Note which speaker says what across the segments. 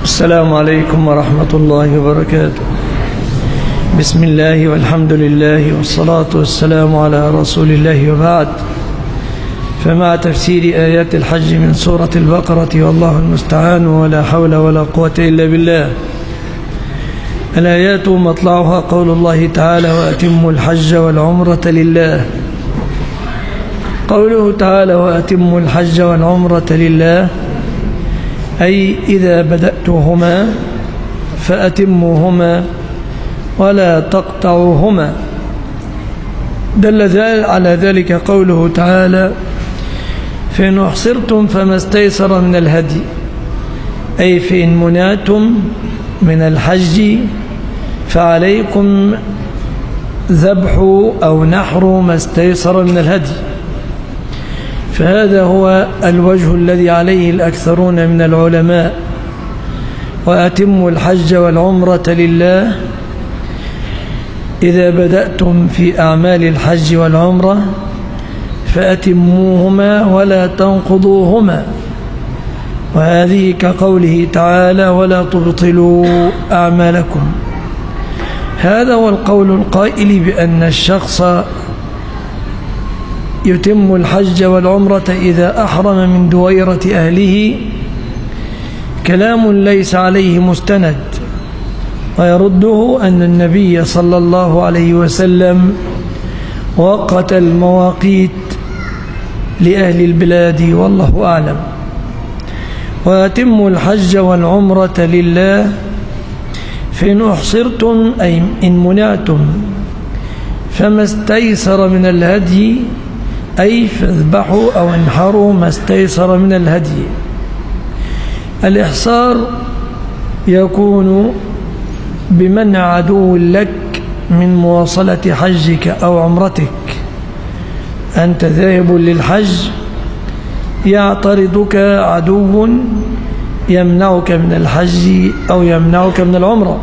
Speaker 1: السلام عليكم ورحمة الله وبركاته. بسم الله والحمد لله والصلاة والسلام على رسول الله وبعد. فمع تفسير آيات الحج من سورة البقرة والله المستعان ولا حول ولا قوة إلا بالله. الآيات مطلعها قول الله تعالى: وأتموا الحج والعمرة لله. قوله تعالى: وأتموا الحج والعمرة لله، أي إذا بدأتهما فأتموهما ولا تقطعوهما. دل على ذلك قوله تعالى: فإن أحصرتم فما استيسر من الهدي، أي فإن منعتم من الحج فعليكم ذبح أو نحر ما استيسر من الهدي. فهذا هو الوجه الذي عليه الأكثرون من العلماء. وأتموا الحج والعمرة لله، إذا بدأتم في أعمال الحج والعمرة فأتموهما ولا تنقضوهما. وهذه كقوله تعالى: ولا تبطلوا أعمالكم. هذا هو القول القائل بأن الشخص يتم الحج والعمرة إذا أحرم من دويرة أهله، كلام ليس عليه مستند. ويرده أن النبي صلى الله عليه وسلم وقت المواقيت لأهل البلاد، والله أعلم. وأتموا الحج والعمرة لله، فإن أحصرتم أي إن منعتم فما استيسر من الهدي، أي فاذبحوا أو انحروا ما استيسر من الهدي. الإحصار يكون بمنع عدو لك من مواصلة حجك أو عمرتك. أنت ذاهب للحج، يعترضك عدو يمنعك من الحج أو يمنعك من العمرة.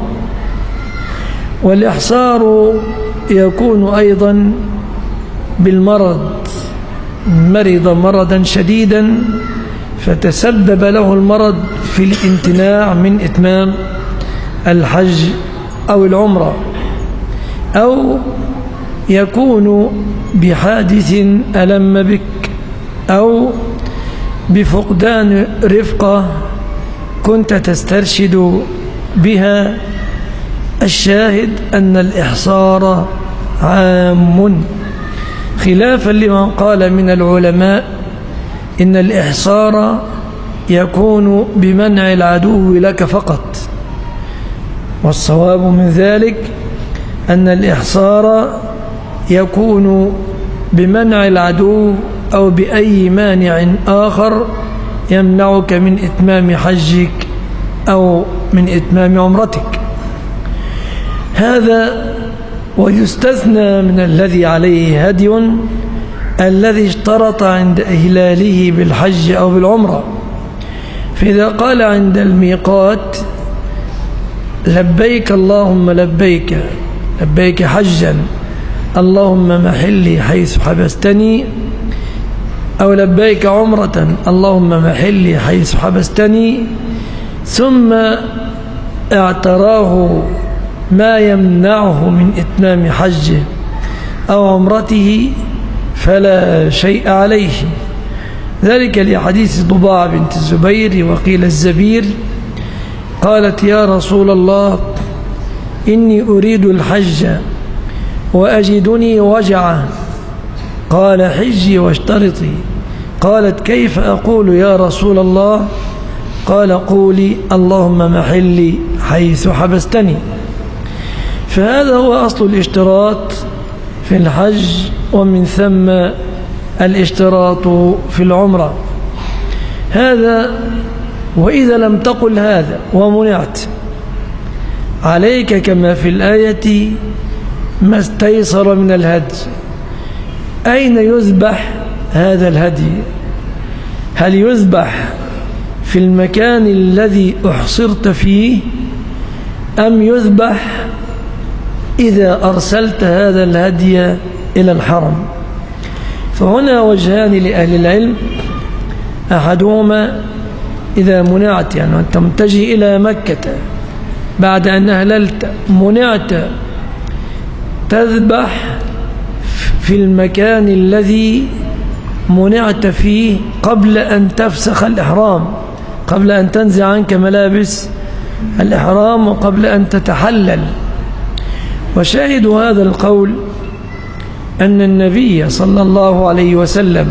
Speaker 1: والإحصار يكون أيضا بالمرض، مرض مرضا شديدا فتسبب له المرض في الامتناع من إتمام الحج أو العمرة، أو يكون بحادث ألم بك، أو بفقدان رفقة كنت تسترشد بها. الشاهد أن الإحصار عام، خلافا لمن قال من العلماء إن الإحصار يكون بمنع العدو لك فقط. والصواب من ذلك أن الإحصار يكون بمنع العدو أو بأي مانع آخر يمنعك من إتمام حجك أو من إتمام عمرتك. هذا ويستثنى من الذي عليه هدي الذي اشترط عند إهلاله بالحج أو بالعمرة. فإذا قال عند الميقات: لبيك اللهم لبيك، لبيك حجا، اللهم محلي حيث حبستني، أو لبيك عمرة، اللهم محلي حيث حبستني، ثم اعتراه ما يمنعه من إتمام حجه أو عمرته فلا شيء عليه. ذلك لحديث ضباع بنت الزبير وقيل الزبير، قالت: يا رسول الله، إني أريد الحج وأجدني وجعا. قال: حجي واشترطي. قالت: كيف أقول يا رسول الله؟ قال: قولي اللهم محلي حيث حبستني. فهذا هو أصل الاشتراط في الحج، ومن ثم الاشتراط في العمرة. هذا. وإذا لم تقل هذا ومنعت، عليك كما في الآية ما استيسر من الهدي. أين يذبح هذا الهدي؟ هل يذبح في المكان الذي أحصرت فيه، أم يذبح إذا أرسلت هذا الهدي إلى الحرم؟ فهنا وجهان لأهل العلم، أحدهما إذا منعت يعني أنت متجه إلى مكة بعد أن أهللت منعت تذبح في المكان الذي منعت فيه قبل أن تفسخ الإحرام، قبل أن تنزع عنك ملابس الإحرام وقبل أن تتحلل. وشاهد هذا القول أن النبي صلى الله عليه وسلم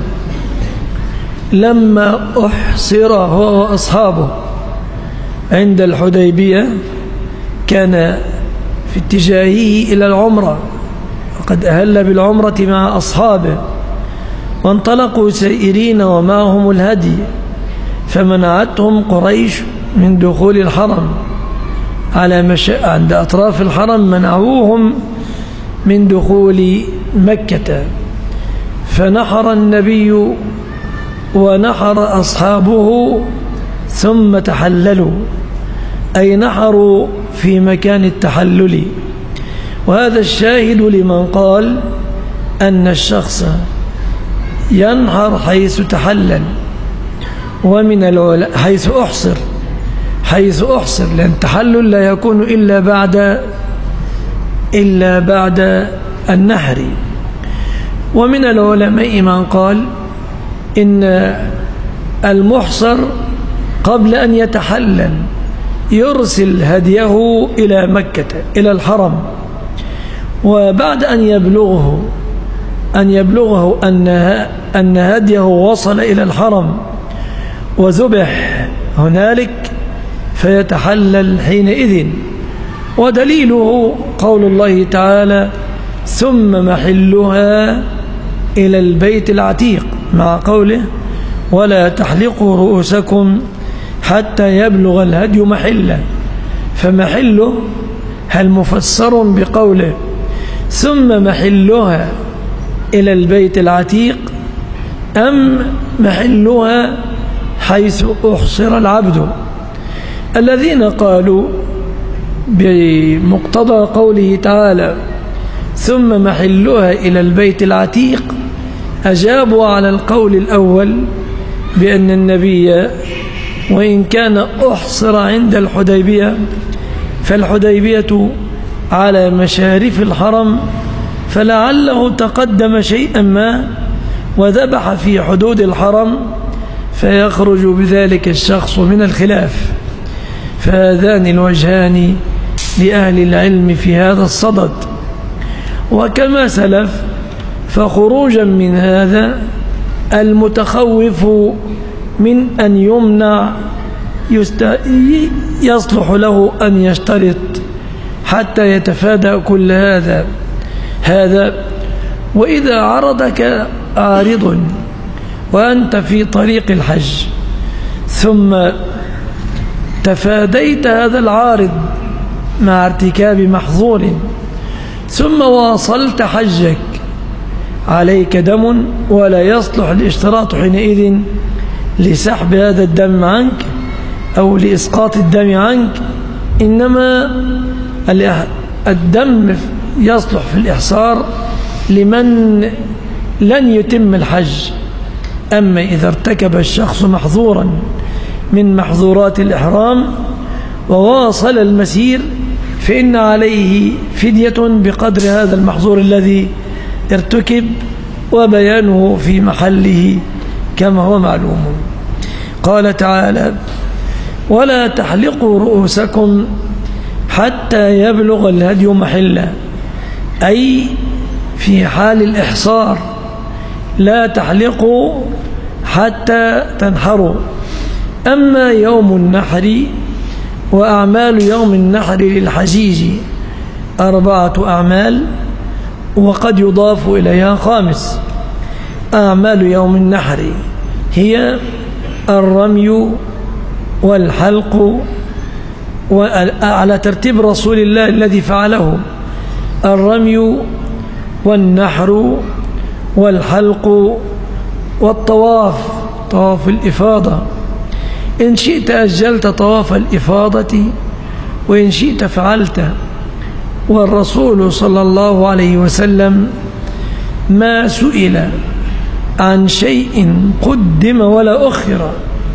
Speaker 1: لما أحصر هو وأصحابه عند الحديبية كان في اتجاهه إلى العمرة، وقد أهل بالعمرة مع أصحابه، وانطلقوا سائرين ومعهم الهدي، فمنعتهم قريش من دخول الحرم عند أطراف الحرم، منعوهم من دخول مكة. فنحر النبي ونحر أصحابه ثم تحللوا، أي نحروا في مكان التحلل. وهذا الشاهد لمن قال أن الشخص ينحر حيث تحلل، ومن العلماء حيث أحصر، لأن التحلل لا يكون إلا بعد النحر. ومن العلماء من قال إن المحصر قبل أن يتحلل يرسل هديه إلى مكة إلى الحرم، وبعد أن يبلغه أن هديه وصل إلى الحرم وذبح هنالك فيتحلل حينئذ. ودليله قول الله تعالى: ثم محلها إلى البيت العتيق، مع قوله: ولا تحلقوا رؤوسكم حتى يبلغ الهدي محله. فمحله هل مفسر بقوله ثم محلها إلى البيت العتيق، أم محلها حيث أحصر العبد؟ الذين قالوا بمقتضى قوله تعالى ثم محلها إلى البيت العتيق أجابوا على القول الأول بأن النبي وإن كان أحصر عند الحديبية، فالحديبية على مشارف الحرم، فلعله تقدم شيئا ما وذبح في حدود الحرم فيخرج بذلك الشخص من الخلاف. فهذان الوجهان لأهل العلم في هذا الصدد. وكما سلف فخروجا من هذا المتخوف من أن يمنع يصلح له أن يشترط حتى يتفادى كل هذا. وإذا عرضك عارض وأنت في طريق الحج ثم تفاديت هذا العارض مع ارتكاب محظور ثم واصلت حجك، عليك دم ولا يصلح الاشتراط حينئذ لسحب هذا الدم عنك أو لإسقاط الدم عنك، إنما الدم يصلح في الإحصار لمن لن يتم الحج. أما إذا ارتكب الشخص محظورا من محظورات الإحرام وواصل المسير فإن عليه فدية بقدر هذا المحظور الذي ارتكب، وبيانه في محله كما هو معلوم. قال تعالى: ولا تحلقوا رؤوسكم حتى يبلغ الهدي محله، أي في حال الإحصار لا تحلقوا حتى تنحروا. أما يوم النحر وأعمال يوم النحر للحجيج 4 أعمال، وقد يضاف إليها 5. أعمال يوم النحر هي الرمي والحلق، وعلى ترتيب رسول الله الذي فعله: الرمي والنحر والحلق والطواف، طواف الإفاضة. إن شئت أجلت طواف الإفاضة وإن شئت فعلت. والرسول صلى الله عليه وسلم ما سئل عن شيء قدم ولا أخر،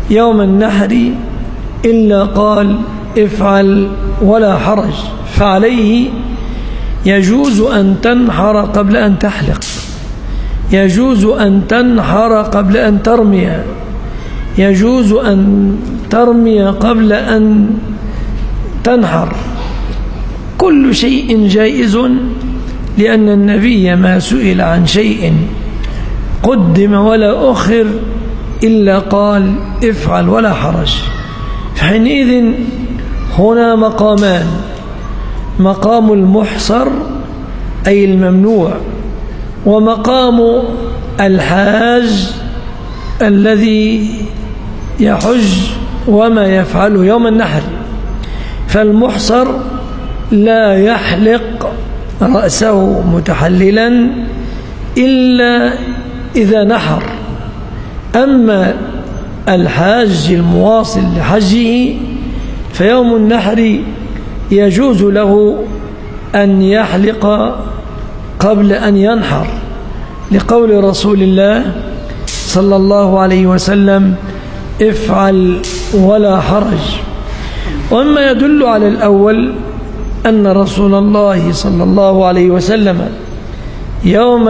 Speaker 1: يوم النحر إلا قال افعل ولا حرج، فعليه يجوز أن تنحر قبل أن تحلق، يجوز أن تنحر قبل أن ترمي، يجوز أن ترمي قبل أن تنحر، كل شيء جائز، لأن النبي ما سئل عن شيء قدم ولا أخر إلا قال افعل ولا حرج. فحينئذ هنا مقامان: مقام المحصر أي الممنوع، ومقام الحاج الذي يحج وما يفعله يوم النحر. فالمحصر لا يحلق رأسه متحللا إلا إذا نحر، أما الحاج المواصل لحجه فيوم النحر يجوز له أن يحلق قبل أن ينحر، لقول رسول الله صلى الله عليه وسلم افعل ولا حرج. وما يدل على الأول أن رسول الله صلى الله عليه وسلم يوم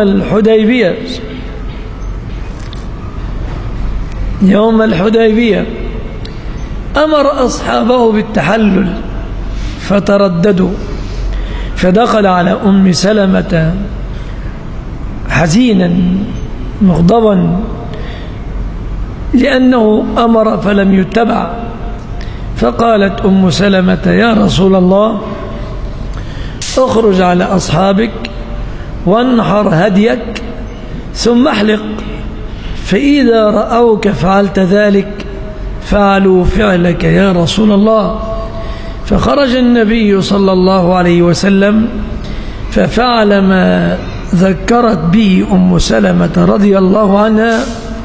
Speaker 1: الحديبية أمر أصحابه بالتحلل فترددوا، فدخل على أم سلمة حزينا مغضبا لأنه أمر فلم يتبع، فقالت أم سلمة يا رسول الله اخرج على أصحابك وانحر هديك ثم احلق، فإذا رأوك فعلت ذلك فعلوا فعلك يا رسول الله. فخرج النبي صلى الله عليه وسلم ففعل ما ذكرت به أم سلمة رضي الله عنها،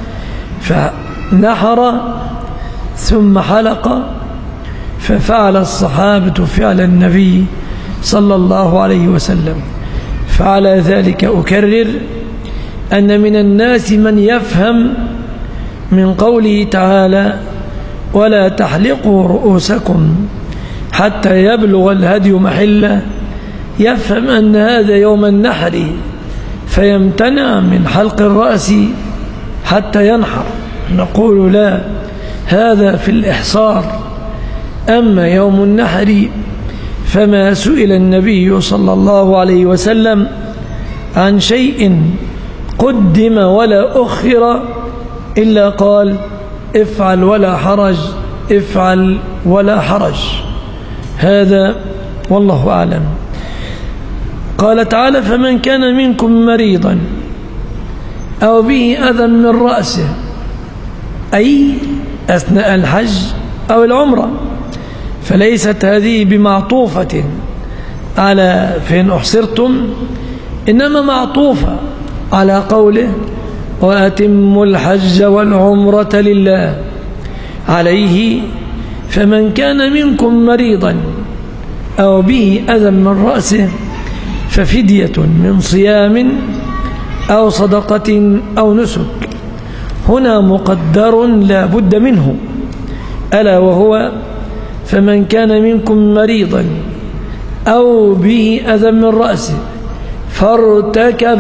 Speaker 1: فنحر ثم حلق، ففعل الصحابة فعل النبي صلى الله عليه وسلم. فعلى ذلك أكرر أن من الناس من يفهم من قوله تعالى ولا تحلقوا رؤوسكم حتى يبلغ الهدي محله، يفهم أن هذا يوم النحر فيمتنع من حلق الرأس حتى ينحر. نقول لا، هذا في الإحصار. أما يوم النحر فما سئل النبي صلى الله عليه وسلم عن شيء قدم ولا أخر إلا قال افعل ولا حرج، افعل ولا حرج. هذا والله أعلم. قال تعالى فمن كان منكم مريضا أو به أذى من رأسه، أي أثناء الحج أو العمرة، فليست هذه بمعطوفة على فإن أحصرتم، إنما معطوفة على قوله وأتموا الحج والعمرة لله. عليه فمن كان منكم مريضا أو به أذى من رأسه ففدية من صيام أو صدقة أو نسك. هنا مقدر لا بد منه، ألا وهو فمن كان منكم مريضا أو به أذى من رأسه فارتكب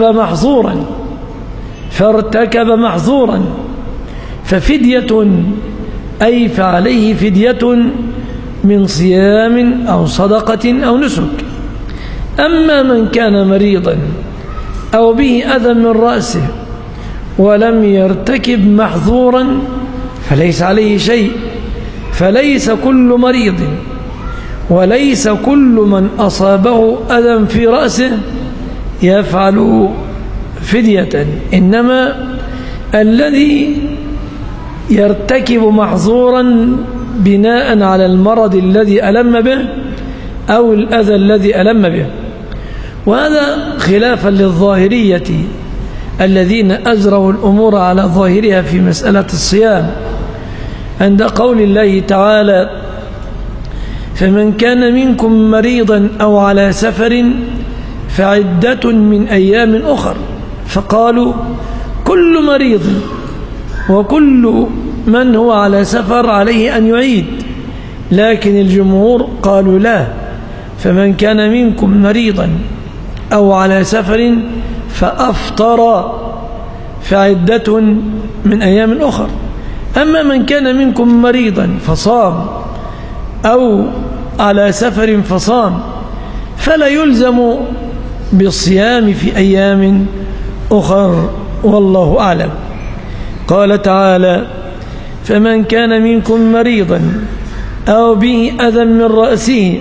Speaker 1: محظورا ففدية، أي فعليه فدية من صيام أو صدقة أو نسك. أما من كان مريضا أو به أذى من رأسه ولم يرتكب محظورا فليس عليه شيء. فليس كل مريض وليس كل من أصابه أذى في رأسه يفعل فدية، إنما الذي يرتكب محظورا بناء على المرض الذي ألم به أو الأذى الذي ألم به. وهذا خلافا للظاهرية الذين أجروا الأمور على ظاهرها في مسألة الصيام، عند قول الله تعالى فمن كان منكم مريضا أو على سفر فعدة من أيام أخر، فقالوا كل مريض وكل من هو على سفر عليه أن يعيد، لكن الجمهور قالوا لا، فمن كان منكم مريضا أو على سفر فأفطر فعدة من أيام أخر. أما من كان منكم مريضا فصام أو على سفر فصام فلا يلزم بالصيام في أيام أخر، والله أعلم. قال تعالى: فمن كان منكم مريضا أو به أذى من رأسه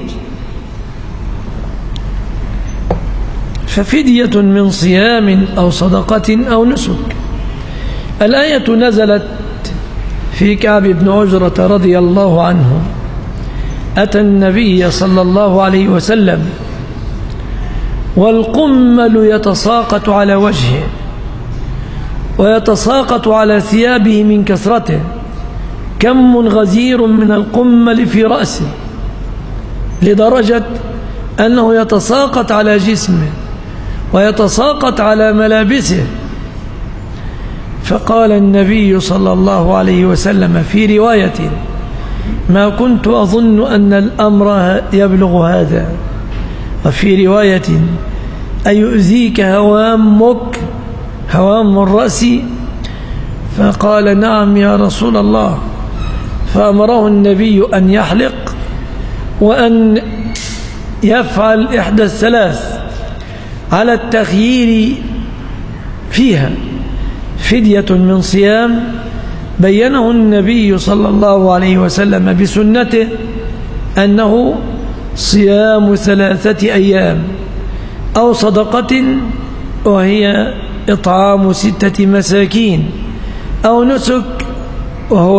Speaker 1: ففدية من صيام أو صدقة أو نسك. الآية نزلت في كعب بن عجرة رضي الله عنه، أتى النبي صلى الله عليه وسلم والقمل يتساقط على وجهه ويتساقط على ثيابه من كثرته، كم غزير من القمل في رأسه، لدرجة أنه يتساقط على جسمه ويتساقط على ملابسه. فقال النبي صلى الله عليه وسلم في رواية: ما كنت أظن أن الأمر يبلغ هذا. وفي رواية: أيؤذيك هوامك، هوام الرأس؟ فقال: نعم يا رسول الله. فأمره النبي أن يحلق وأن يفعل إحدى الثلاث على التخيير فيها: فدية من صيام بينه النبي صلى الله عليه وسلم بسنته أنه صيام 3 أيام، أو صدقة وهي إطعام 6 مساكين، أو نسك وهو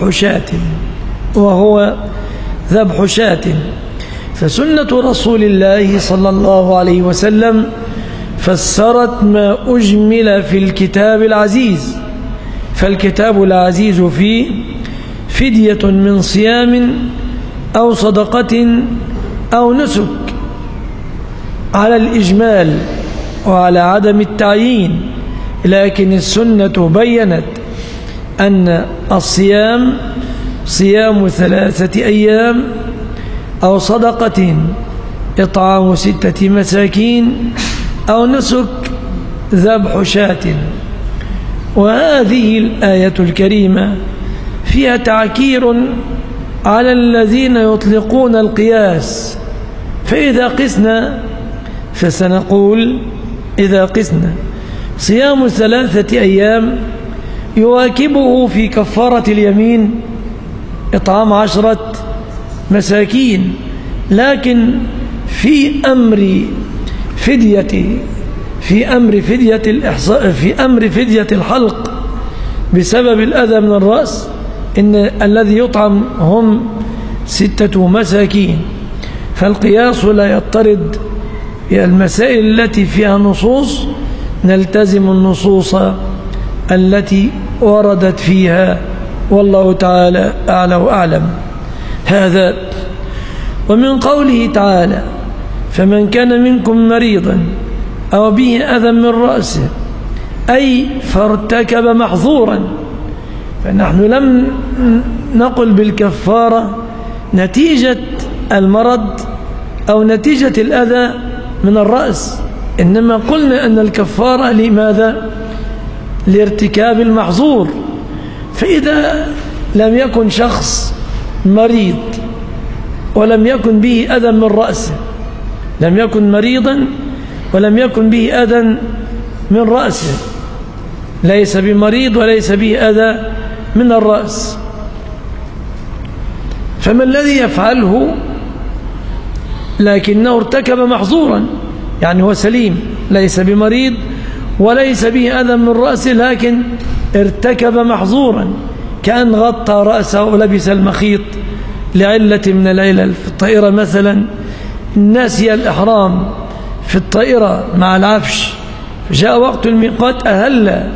Speaker 1: ذبح شاة. فسنة رسول الله صلى الله عليه وسلم فسرت ما أجمل في الكتاب العزيز، فالكتاب العزيز فيه فدية من صيام أو صدقة أو نسك على الإجمال وعلى عدم التعيين، لكن السنة بيّنت أن الصيام صيام 3 أيام، أو صدقة إطعام 6 مساكين، أو نسك ذبح شاة. وهذه الآية الكريمة فيها تعكير على الذين يطلقون القياس. فإذا قسنا فسنقول: إذا قسنا صيام 3 أيام يواكبه في كفارة اليمين إطعام 10 مساكين، لكن في أمر فدية الحلق بسبب الأذى من الرأس إن الذي يطعم هم 6 مساكين. فالقياس لا يضطرد. المسائل التي فيها نصوص نلتزم النصوص التي وردت فيها، والله تعالى أعلى وأعلم. هذا. ومن قوله تعالى: فمن كان منكم مريضا أو به أذى من رأسه، أي فارتكب محظورا. فنحن لم نقل بالكفارة نتيجة المرض أو نتيجة الأذى من الرأس، إنما قلنا أن الكفارة لماذا؟ لارتكاب المحظور. فإذا لم يكن شخص مريض ولم يكن به أذى من رأسه، لم يكن مريضا ولم يكن به أذى من رأسه، ليس بمريض وليس به أذى من الرأس، فما الذي يفعله؟ لكنه ارتكب محظورا، يعني هو سليم، ليس بمريض وليس به أذى من رأسه، لكن ارتكب محظورا، كأن غطى رأسه ولبس المخيط لعلة من العلل. في الطائرة مثلا نسي الإحرام في الطائرة مع العفش، جاء وقت الميقات أهل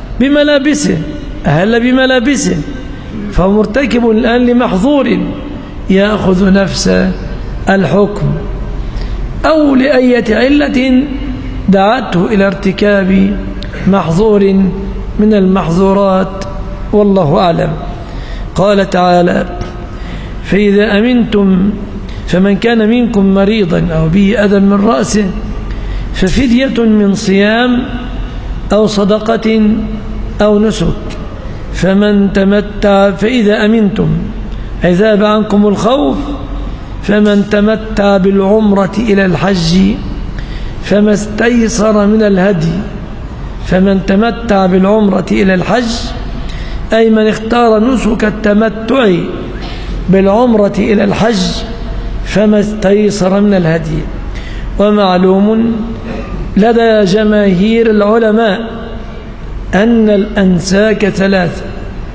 Speaker 1: بملابسه، فهو مرتكب الآن لمحظور يأخذ نفس الحكم، أو لأية علة دعته إلى ارتكاب محظور من المحظورات، والله أعلم. قال تعالى: فإذا أمنتم فمن كان منكم مريضا أو به أذى من رأسه ففدية من صيام أو صدقة أو نسك فمن تمتع. فإذا أمنتم أي ذهب عنكم الخوف فمن تمتع بالعمرة إلى الحج فما استيسر من الهدي. فمن تمتع بالعمرة إلى الحج أي من اختار نسك التمتع بالعمرة إلى الحج فما استيسر من الهدي. ومعلوم لدى جماهير العلماء أن الأنساك ثلاثة: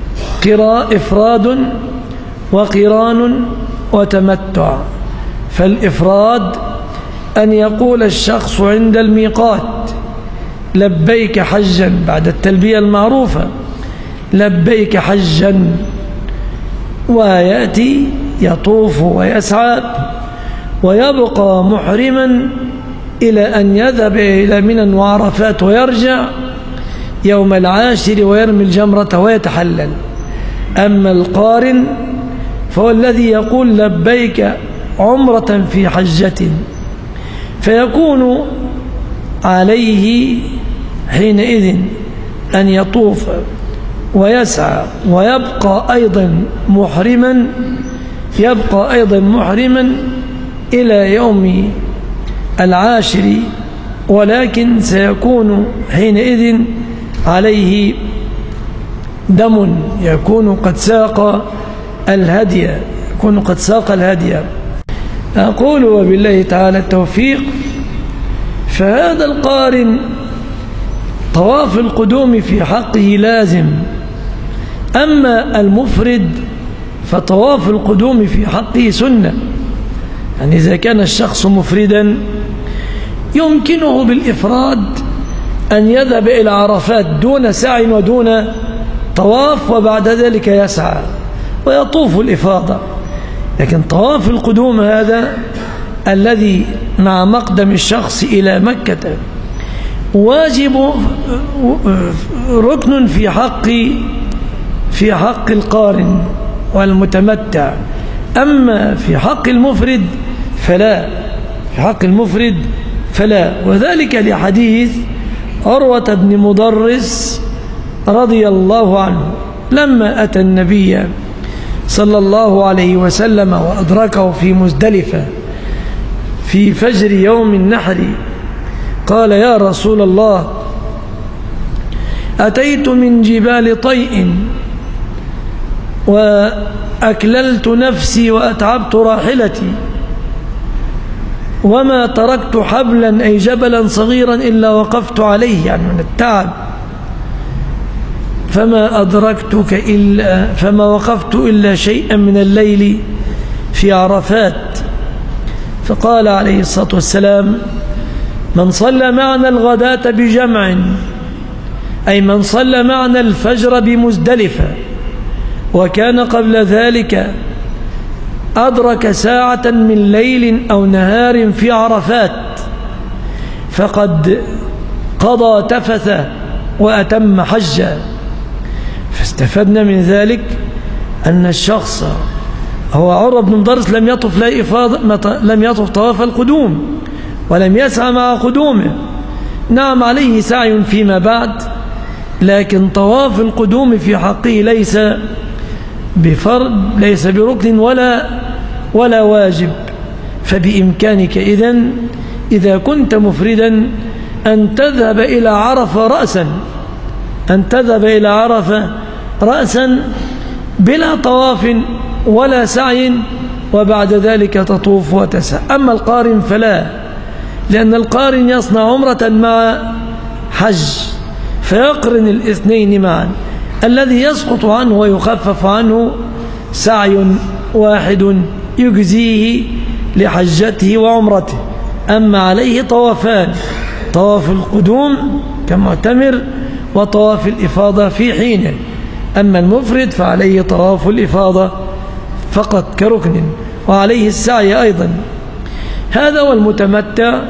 Speaker 1: إفراد وقران وتمتع. فالإفراد أن يقول الشخص عند الميقات: لبيك حجا، بعد التلبية المعروفة: لبيك حجا، ويأتي يطوف ويسعى ويبقى محرما إلى أن يذهب إلى منى وعرفات ويرجع يوم العاشر ويرمي الجمرة ويتحلل. أما القارن فهو الذي يقول لبيك عمرة في حجة، فيكون عليه حينئذ أن يطوف ويسعى ويبقى أيضا محرما إلى يوم العاشر، ولكن سيكون حينئذ عليه دم، يكون قد ساق الهدي. أقول وبالله تعالى التوفيق. فهذا القارن طواف القدوم في حقه لازم، أما المفرد فطواف القدوم في حقه سنة. يعني إذا كان الشخص مفردا يمكنه بالإفراد أن يذهب إلى عرفات دون سعي ودون طواف، وبعد ذلك يسعى ويطوف الإفاضة. لكن طواف القدوم هذا الذي مع مقدم الشخص إلى مكة واجب، ركن في حق القارن والمتمتع. أما في حق المفرد فلا. وذلك لحديث عروة بن مضرس رضي الله عنه لما أتى النبي صلى الله عليه وسلم وأدركه في مزدلفة في فجر يوم النحر، قال: يا رسول الله، أتيت من جبال طيء وأكللت نفسي وأتعبت راحلتي وما تركت حبلا أي جبلا صغيرا إلا وقفت عليه، يعني من التعب، فما وقفت إلا شيئا من الليل في عرفات. فقال عليه الصلاة والسلام: من صلى معنا الغداة بجمع، أي من صلى معنا الفجر بمزدلفة وكان قبل ذلك أدرك ساعة من ليل أو نهار في عرفات فقد قضى تفثه وأتم حجه. فاستفدنا من ذلك أن الشخص هو عروة بن مضرس لم يطف طواف القدوم ولم يسعى مع قدومه. نعم، عليه سعي فيما بعد، لكن طواف القدوم في حقه ليس بفرض، ليس بركن ولا واجب. فبإمكانك إذا كنت مفردا أن تذهب إلى عرفة رأسا بلا طواف ولا سعي، وبعد ذلك تطوف وتسعى. أما القارن فلا، لأن القارن يصنع عمرة مع حج فيقرن الاثنين معا، الذي يسقط عنه ويخفف عنه سعي واحد يجزيه لحجته وعمرته. أما عليه طوافان: طواف القدوم كمعتمر وطواف الإفاضة في حينه. أما المفرد فعليه طواف الإفاضة فقط كركن، وعليه السعي أيضا. هذا والمتمتع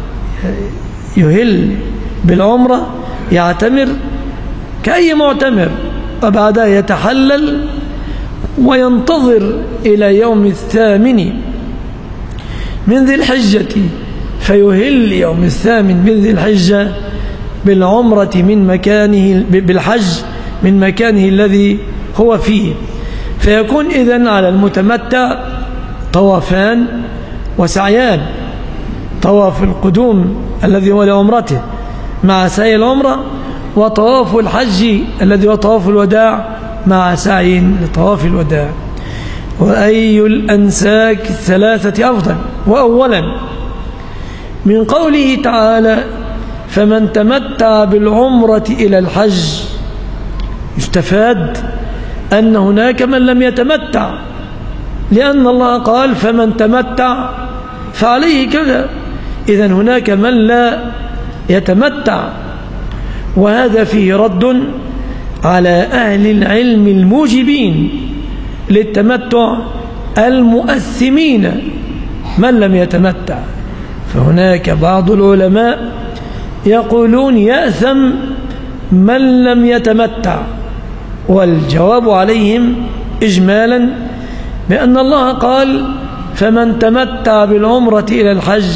Speaker 1: يهل بالعمرة، يعتمر كأي معتمر، وبعدها يتحلل وينتظر إلى يوم 8 من ذي الحجة فيهل يوم 8 من ذي الحجة بالعمرة من مكانه، بالحج من مكانه الذي هو فيه، فيكون إذن على المتمتع طوافان وسعيان: طواف القدوم الذي هو لعمرته مع سعي العمرة، وطواف الحج الذي هو طواف الوداع مع سعي لطواف الوداع. وأي الأنساك الثلاثة أفضل؟ وأولا من قوله تعالى: فمن تمتع بالعمرة إلى الحج، يستفاد أن هناك من لم يتمتع، لأن الله قال: فمن تمتع فعليه كذا. إذن هناك من لا يتمتع، وهذا فيه رد على أهل العلم الموجبين للتمتع المؤثمين من لم يتمتع. فهناك بعض العلماء يقولون يأثم من لم يتمتع، والجواب عليهم إجمالا بأن الله قال: فمن تمتع بالعمرة إلى الحج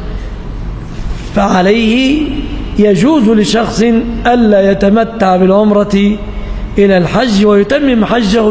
Speaker 1: فعليه، يجوز لشخص ألا يتمتع بالعمرة إلى الحج ويتمم حجه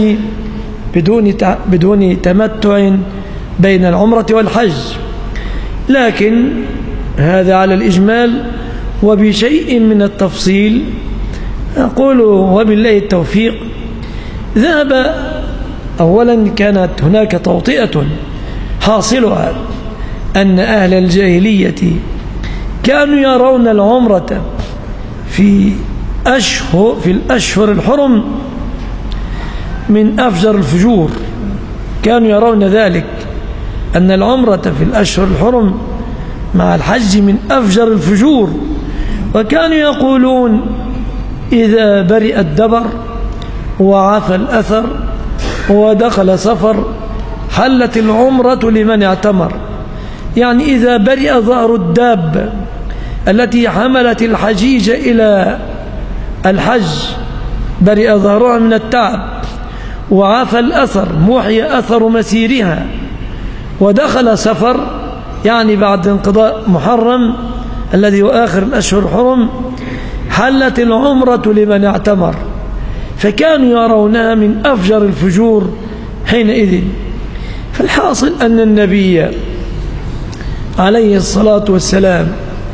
Speaker 1: بدون تمتع بين العمرة والحج. لكن هذا على الإجمال، وبشيء من التفصيل أقول وبالله التوفيق. ذهب أولا، كانت هناك توطئة حاصلها أن أهل الجاهلية كانوا يرون العمرة في الأشهر الحرم من أفجر الفجور. كانوا يرون ذلك، أن العمرة في الأشهر الحرم مع الحج من أفجر الفجور. وكانوا يقولون: إذا برئ الدبر وعفى الأثر ودخل سفر حلت العمرة لمن اعتمر. يعني إذا برئ ظهر الدابة التي حملت الحجيج إلى الحج، برئ ظهرها من التعب، وعفى الأثر، محي أثر مسيرها، ودخل سفر، يعني بعد انقضاء محرم الذي هو آخر الأشهر الحرم، حلت العمرة لمن اعتمر. فكانوا يرونها من أفجر الفجور حينئذ. فالحاصل أن النبي عليه الصلاة والسلام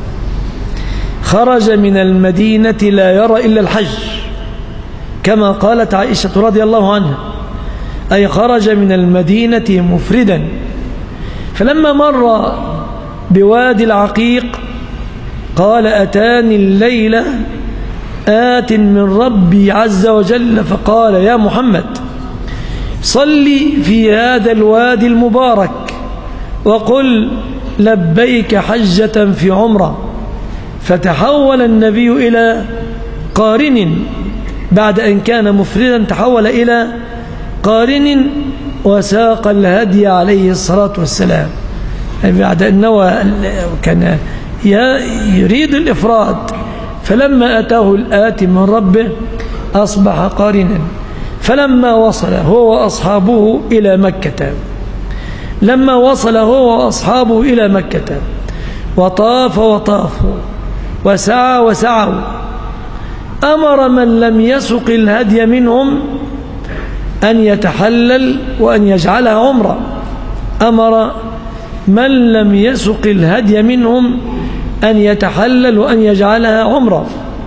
Speaker 1: خرج من المدينة لا يرى إلا الحج، كما قالت عائشة رضي الله عنها، أي خرج من المدينة مفردا. فلما مر بوادي العقيق قال: أتاني الليلة آت من ربي عز وجل، فقال: يا محمد صلي في هذا الوادي المبارك وقل لبيك حجة في عمرة. فتحول النبي إلى قارن، بعد أن كان مفردا تحول إلى قارن وساق الهدي عليه الصلاة والسلام، بعد أنه كان يريد الإفراد. فلما أتاه الآتي من ربه أصبح قارنا. فلما وصل هو وأصحابه إلى مكة، لما وصل هو وأصحابه إلى مكة وطاف وطافوا وسعى وسعوا، أمر من لم يسق الهدي منهم أن يتحلل وأن يجعلها عمرة. أمر من لم يسق الهدي منهم أن يتحلل وأن يجعلها عمرة.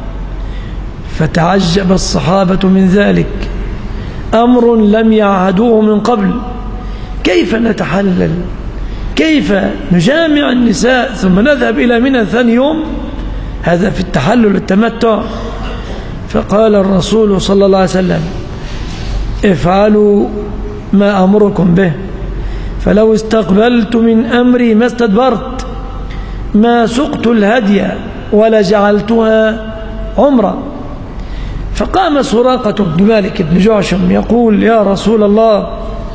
Speaker 1: فتعجب الصحابة من ذلك، أمر لم يعهدوه من قبل. كيف نتحلل؟ كيف نجامع النساء ثم نذهب إلى منى ثاني يوم؟ هذا في التحلل التمتع. فقال الرسول صلى الله عليه وسلم: افعلوا ما أمركم به، فلو استقبلت من أمري ما استدبرت، ما سقت الهدي ولا جعلتها عمرة. فقام سراقة بن مالك بن جعشم يقول: يا رسول الله،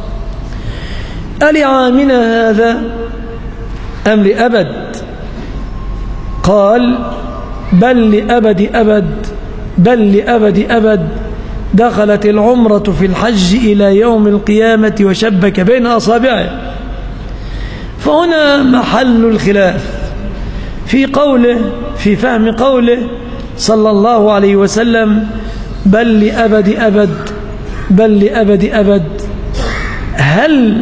Speaker 1: ألعامنا هذا أم لأبد؟ قال: بل لأبد أبد، بل لأبد أبد، دخلت العمرة في الحج إلى يوم القيامة وشبك بين أصابعه. فهنا محل الخلاف في فهم قوله صلى الله عليه وسلم بل لأبد أبد، بل لأبد أبد. هل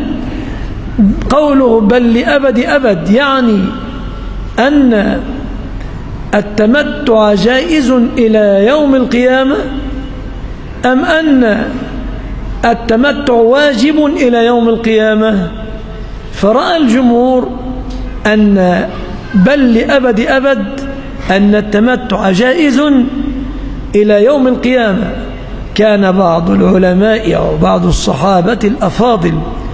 Speaker 1: قوله بل لأبد أبد يعني أن التمتع جائز إلى يوم القيامة، أم أن التمتع واجب إلى يوم القيامة؟ فرأى الجمهور أن بل لأبد أبد أن التمتع جائز إلى يوم القيامة. كان بعض العلماء أو بعض الصحابة الأفاضل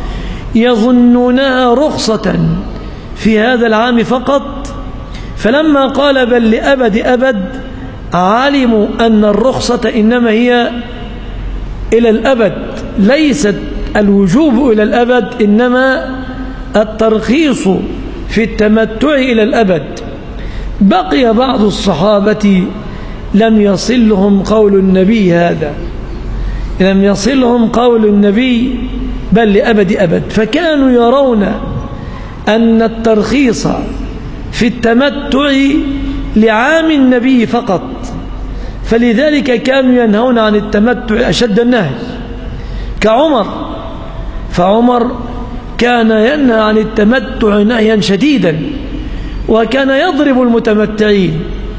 Speaker 1: يظنونها رخصة في هذا العام فقط، فلما قال بل لأبد أبد علموا أن الرخصة إنما هي إلى الأبد، ليست الوجوب إلى الأبد، إنما الترخيص في التمتع إلى الأبد. بقي بعض الصحابة لم يصلهم قول النبي هذا، لم يصلهم قول النبي بل لأبد أبد، فكانوا يرون أن الترخيص في التمتع لعام النبي فقط، فلذلك كانوا ينهون عن التمتع أشد النهي كعمر. فعمر كان ينهى عن التمتع نهيا شديدا، وكان يضرب المتمتعين.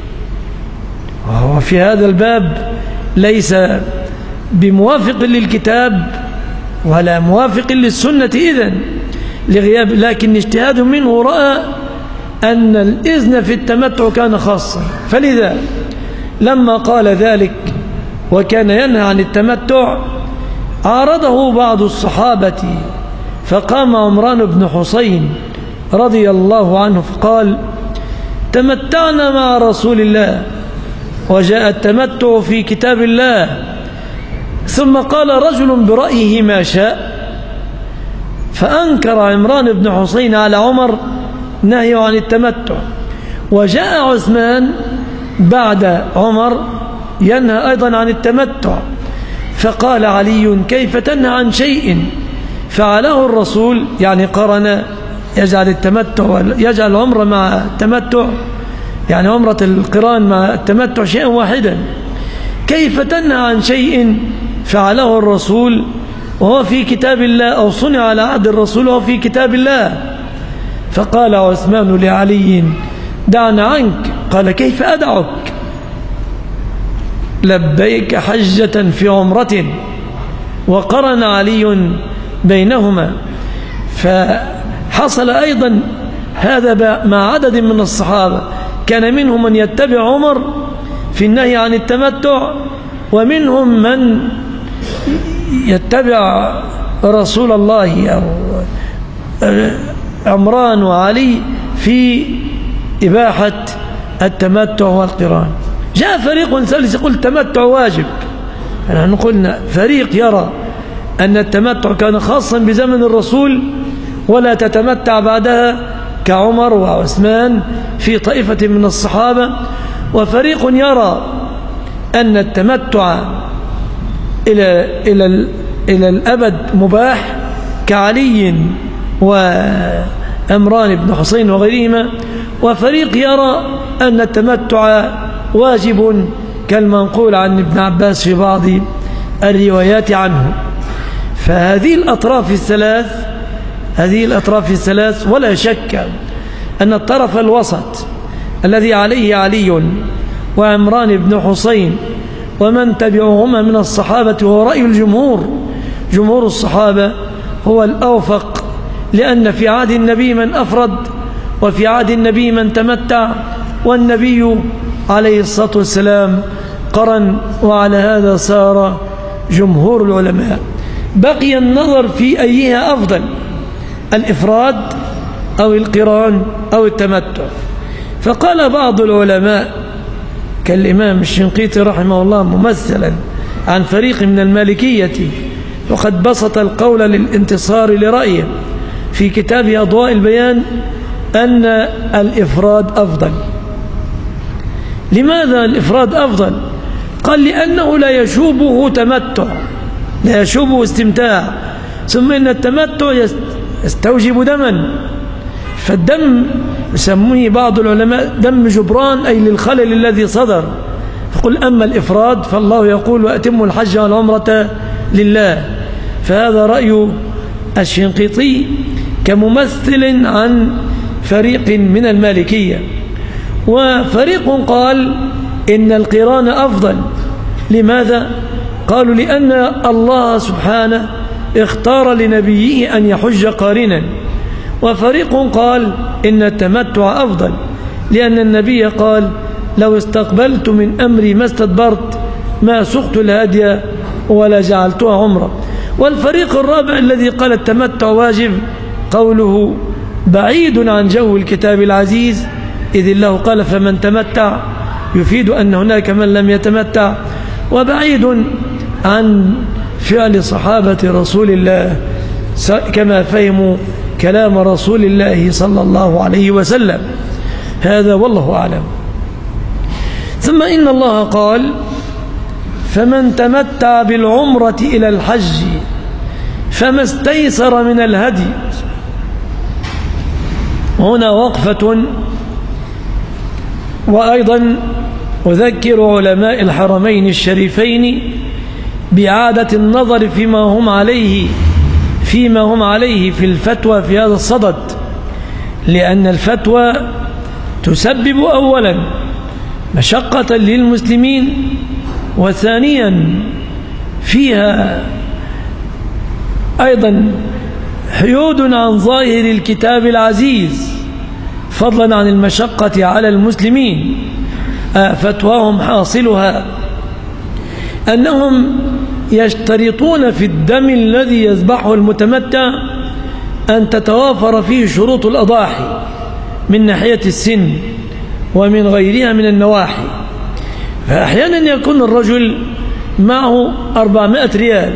Speaker 1: وهو في هذا الباب ليس بموافق للكتاب ولا موافق للسنة إذن لغياب، لكن اجتهاد منه رأى أن الإذن في التمتع كان خاصا، فلذا لما قال ذلك وكان ينهى عن التمتع عارضه بعض الصحابة، فقام عمران بن حسين رضي الله عنه فقال تمتعنا مع رسول الله وجاء التمتع في كتاب الله. ثم قال رجل برأيه ما شاء، فأنكر عمران بن حسين على عمر نهي عن التمتع. وجاء عثمان بعد عمر ينهى أيضا عن التمتع، فقال علي كيف تنهى عن شيء فعله الرسول، يعني قرن يجعل التمتع يجعل العمرة مع التمتع، يعني عمرة القران مع التمتع شيئا واحدا. كيف تنهى عن شيء فعله الرسول وهو في كتاب الله، أو صنع على عهد الرسول وهو في كتاب الله؟ فقال عثمان لعلي دعنا عنك. قال كيف أدعك؟ لبيك حجة في عمرة. وقرن علي بينهما. فحصل أيضا هذا مع عدد من الصحابة، كان منهم من يتبع عمر في النهي عن التمتع، ومنهم من يتبع رسول الله أو عمران وعلي في إباحة التمتع والقران. جاء فريق ثالث يقول التمتع واجب. نحن قلنا فريق يرى أن التمتع كان خاصا بزمن الرسول ولا تتمتع بعدها كعمر وعثمان في طائفة من الصحابة، وفريق يرى أن التمتع إلى الأبد مباح كعلي وعمران بن حسين وغيرهما، وفريق يرى أن التمتع واجب كالمنقول عن ابن عباس في بعض الروايات عنه. فهذه الأطراف الثلاث ولا شك أن الطرف الوسط الذي عليه علي وعمران بن حسين ومن تبعهما من الصحابة وهو رأي جمهور الصحابة هو الأوفق، لأن في عهد النبي من أفرد وفي عهد النبي من تمتع، والنبي عليه الصلاة والسلام قرن، وعلى هذا سار جمهور العلماء. بقي النظر في أيها أفضل، الإفراد أو القران أو التمتع. فقال بعض العلماء كالإمام الشنقيطي رحمه الله ممثلا عن فريق من المالكية، وقد بسط القول للانتصار لرأيه في كتاب أضواء البيان، أن الإفراد أفضل. لماذا الإفراد أفضل؟ قال لأنه لا يشوبه تمتع، لا يشوبه استمتاع، ثم إن التمتع يستوجب دما، فالدم يسميه بعض العلماء دم جبران، أي للخلل الذي صدر. فقل أما الإفراد فالله يقول وأتموا الحج والعمرة لله. فهذا رأي الشنقيطي كممثل عن فريق من المالكية. وفريق قال إن القران أفضل. لماذا؟ قالوا لأن الله سبحانه اختار لنبيه أن يحج قارنا. وفريق قال إن التمتع أفضل، لأن النبي قال لو استقبلت من أمري ما استدبرت ما سقت الهدي ولا جعلتها عمرة. والفريق الرابع الذي قال التمتع واجب قوله بعيد عن جو الكتاب العزيز، إذ الله قال فمن تمتع، يفيد أن هناك من لم يتمتع، وبعيد عن فعل صحابة رسول الله كما فهموا كلام رسول الله صلى الله عليه وسلم. هذا والله أعلم. ثم إن الله قال فمن تمتع بالعمرة إلى الحج فما استيسر من الهدي. هنا وقفة، وأيضا أذكر علماء الحرمين الشريفين بإعادة النظر فيما هم عليه في الفتوى في هذا الصدد، لأن الفتوى تسبب أولا مشقة للمسلمين، وثانيا فيها أيضا حيود عن ظاهر الكتاب العزيز، فضلا عن المشقة على المسلمين. فتواهم حاصلها أنهم يشترطون في الدم الذي يذبحه المتمتع أن تتوافر فيه شروط الأضاحي من ناحية السن ومن غيرها من النواحي. فأحيانا يكون الرجل معه 400 ريال،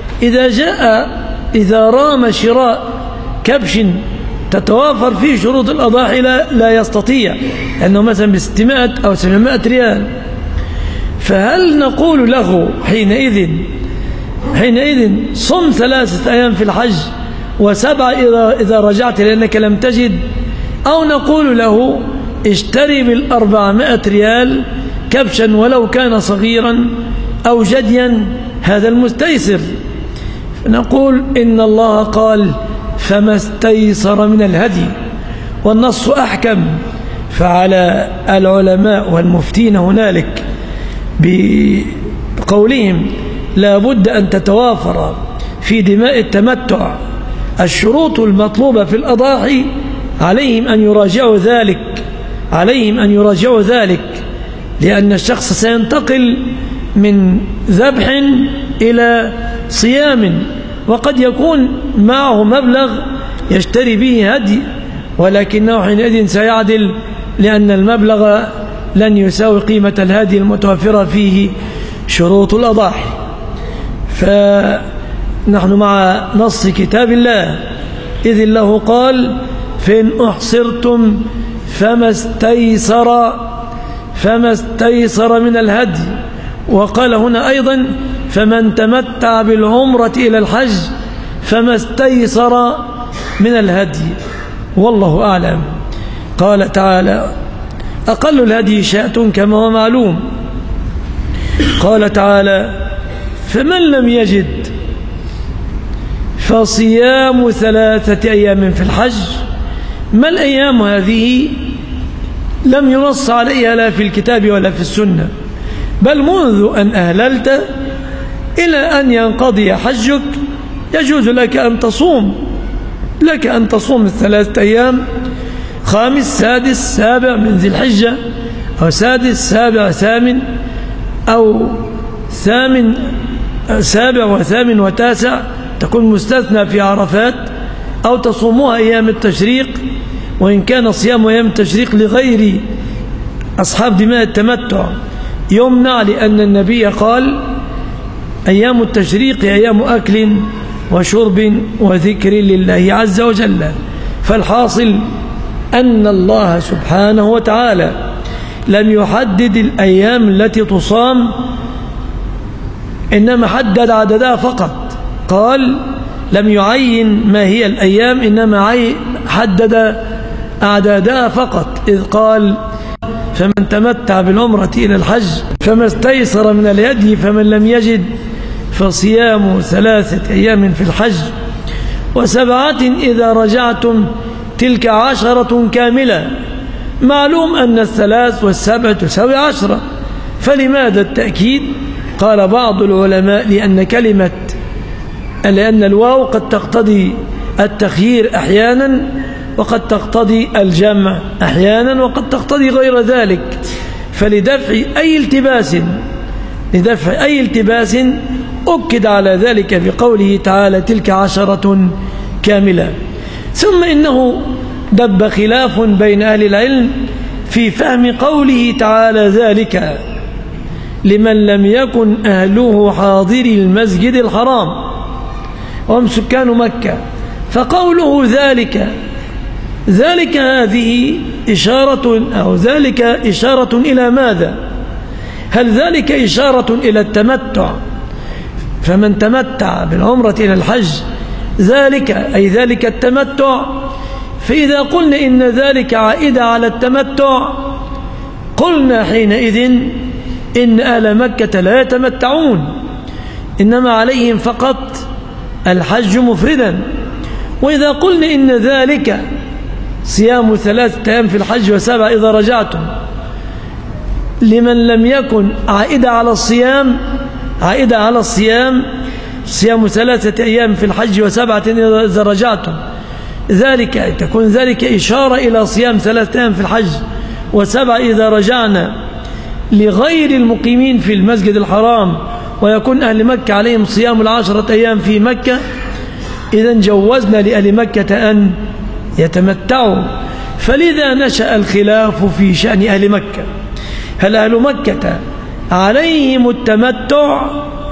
Speaker 1: إذا رام شراء كبش تتوافر فيه شروط الأضاحي لا يستطيع، لأنه مثلا ب600 أو 700 ريال. فهل نقول له حينئذ صم 3 أيام في الحج و7 إذا رجعت لأنك لم تجد، أو نقول له اشتري بال400 ريال كبشا ولو كان صغيرا أو جديا، هذا المستيسر. نقول إن الله قال فما استيسر من الهدي، والنص أحكم. فعلى العلماء والمفتين هنالك بقولهم لا بد أن تتوافر في دماء التمتع الشروط المطلوبة في الأضاحي، عليهم أن يراجعوا ذلك، لأن الشخص سينتقل من ذبح إلى صيام، وقد يكون معه مبلغ يشتري به هدي، ولكنه حينئذ سيعدل، لأن المبلغ لن يساوي قيمة الهدي المتوفرة فيه شروط الأضاحي. فنحن مع نص كتاب الله، إذ الله قال فإن أحصرتم فما استيسر من الهدي. وقال هنا أيضا فمن تمتع بالعمرة إلى الحج فما استيسر من الهدي، والله أعلم. قال تعالى أقل الهدي شاة كما هو معلوم. قال تعالى فمن لم يجد فصيام 3 أيام في الحج. ما الأيام هذه؟ لم ينص عليها لا في الكتاب ولا في السنة، بل منذ أن أهللت إلى أن ينقضي حجك يجوز لك أن تصوم 3 أيام، 5 6 7 من ذي الحجة، أو 6 7 8، أو 8 7 و8 و9 تكون مستثنى في عرفات، أو تصوموها أيام التشريق، وإن كان صيام أيام التشريق لغير أصحاب دماء التمتع يمنع، لأن النبي قال أيام التشريق أيام أكل وشرب وذكر لله عز وجل. فالحاصل أن الله سبحانه وتعالى لم يحدد الأيام التي تصام إنما حدد عددها فقط، قال لم يعين ما هي الأيام، إنما حدد أعدادها فقط، إذ قال فمن تمتع بالعمرة إلى الحج فما استيسر من الهدي فمن لم يجد فصيام 3 أيام في الحج و7 إذا رجعتم تلك 10 كاملة. معلوم أن 3 و7 تساوي 10، فلماذا التأكيد؟ قال بعض العلماء لأن الواو قد تقتضي التخيير أحيانا، وقد تقتضي الجمع أحيانا، وقد تقتضي غير ذلك، فلدفع أي التباس أكد على ذلك بقوله تعالى تلك 10 كاملة. ثم إنه دب خلاف بين أهل العلم في فهم قوله تعالى ذلك لمن لم يكن أهله حاضري المسجد الحرام وهم سكان مكة. فقوله ذلك هذه إشارة إلى ماذا؟ هل ذلك إشارة إلى التمتع؟ فمن تمتع بالعمرة إلى الحج ذلك التمتع. فإذا قلنا إن ذلك عائدة على التمتع قلنا حينئذ إن أهل مكة لا يتمتعون، إنما عليهم فقط الحج مفردا. وإذا قلنا إن ذلك صيام 3 أيام في الحج و7 إذا رجعتم لمن لم يكن عائدة على الصيام صيام 3 أيام في الحج و7 إذا رجعتم، تكون ذلك إشارة إلى صيام 3 أيام في الحج و7 إذا رجعنا لغير المقيمين في المسجد الحرام، ويكون أهل مكة عليهم صيام 10 أيام في مكة. إذن جوزنا لأهل مكة أن يتمتعوا. فلذا نشأ الخلاف في شأن أهل مكة، هل أهل مكة عليهم التمتع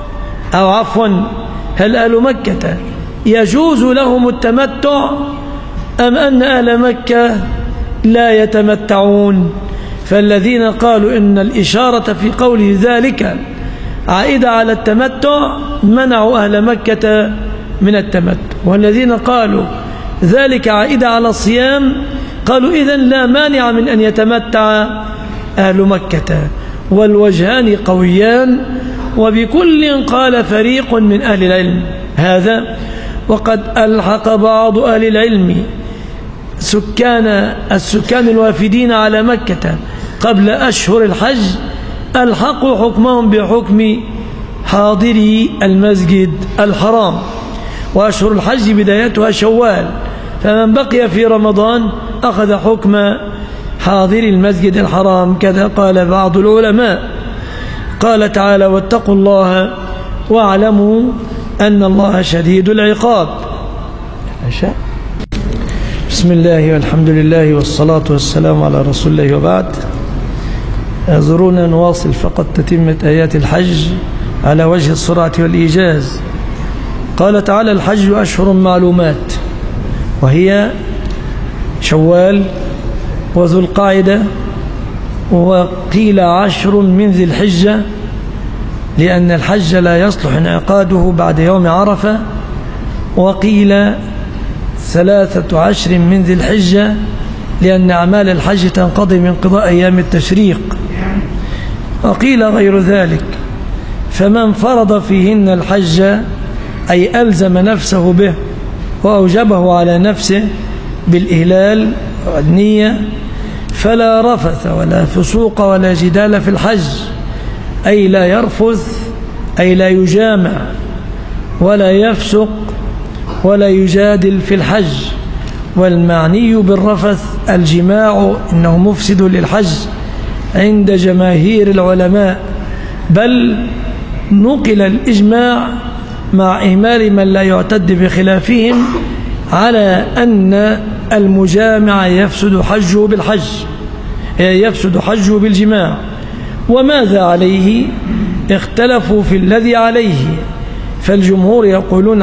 Speaker 1: هل أهل مكة يجوز لهم التمتع أم أن أهل مكة لا يتمتعون؟ فالذين قالوا إن الإشارة في قوله ذلك عائدة على التمتع منعوا أهل مكة من التمتع، والذين قالوا ذلك عائدة على الصيام قالوا إذن لا مانع من أن يتمتع أهل مكة. والوجهان قويان، وبكل قال فريق من أهل العلم هذا. وقد ألحق بعض أهل العلم السكان الوافدين على مكة قبل أشهر الحج ألحقوا حكمهم بحكم حاضري المسجد الحرام، وأشهر الحج بدايتها شوال، فمن بقي في رمضان أخذ حكم حاضري المسجد الحرام، كذا قال بعض العلماء. قال تعالى واتقوا الله واعلموا أن الله شديد العقاب. بسم الله والحمد لله والصلاة والسلام على رسول الله، وبعد. اعذرونا نواصل فقط تتمة آيات الحج على وجه السرعة والإيجاز. قال تعالى الحج أشهر معلومات، وهي شوال وذو القعدة، وقيل 10 من ذي الحجة، لأن الحج لا يصلح انعقاده بعد يوم عرفة، وقيل 13 من ذي الحجة، لأن أعمال الحج تنقضي من قضاء أيام التشريق، وقيل غير ذلك. فمن فرض فيهن الحج أي ألزم نفسه به وأوجبه على نفسه بالإهلال والنية فلا رفث ولا فسوق ولا جدال في الحج، أي لا يرفث أي لا يجامع ولا يفسق ولا يجادل في الحج. والمعني بالرفث الجماع، إنه مفسد للحج عند جماهير العلماء، بل نقل الإجماع مع إهمال من لا يعتد بخلافهم على أن المجامع يفسد حجه بالحج، يفسد حجه بالجماع. وماذا عليه؟ اختلفوا في الذي عليه، فالجمهور يقولون